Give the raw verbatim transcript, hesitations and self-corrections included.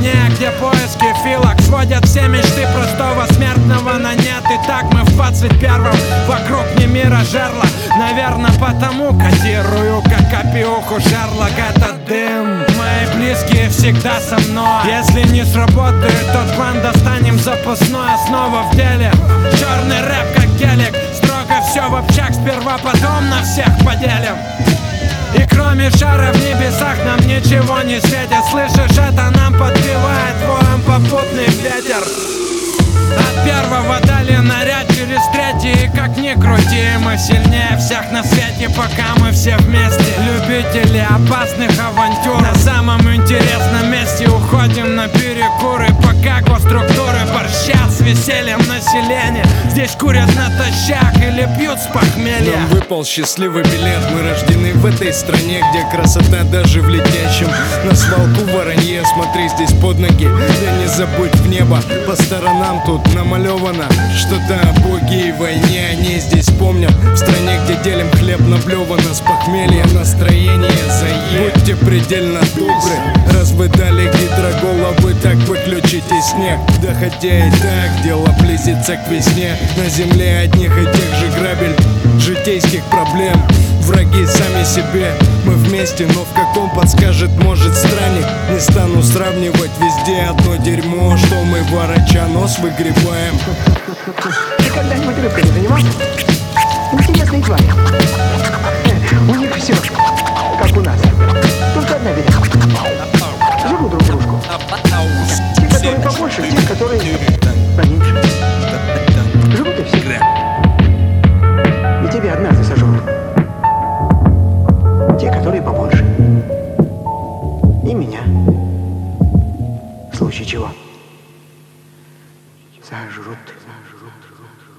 стране, где поиски филок сводят все мечты простого смертного на нет. И так мы в двадцать первом, вокруг не мира жерла. Наверное, потому котирую, как копиуху Шерлок. Этот дым, мои близкие всегда со мной. Если не сработает тот план, достанем запасной. Основа в деле, черный рэп как гелик. Строго все в общак, сперва потом на всех поделим. И кроме шара в небесах нам ничего не светит. Слышишь, это нам подпевает воем попутный ветер. От первого дали наряд через третий. И как ни крути, мы сильнее всех на свете, пока мы все вместе. Любители опасных авантюр, на самом интересном месте уходим на перекуры. Пока госструктуры борщат с весельем населения. Здесь курят натощак или пьют с похмелья. Нам выпал счастливый билет. Мы рождены в этой стране, где красота даже в летящем. На свалку воронье, смотри здесь под ноги. Да не забудь в небо, по сторонам тут намалевано что-то о боге и войне. Они здесь помнят, в стране, где делим хлеб наблевано. С похмелья настроение заед. Будьте предельно добры, раз вы дали гидроголовы, так выключите снег. Да хотя и так дело близится к весне. На земле одних и тех же грабель житейских проблем. Враги сами себе, мы вместе, но в каком подскажет, может, странник. Не стану сравнивать, везде одно дерьмо, что мы вороча нос выгребаем. Ты когда-нибудь рыбкой не занимался? Интересные твари. У них все как у нас. Только одна беда. Живут друг дружку. Те, которые побольше, те, которые поменьше. Живут и все. И тебя однажды сожрут. Те, которые побольше. И меня. В случае чего. Сожрут. Сожрут.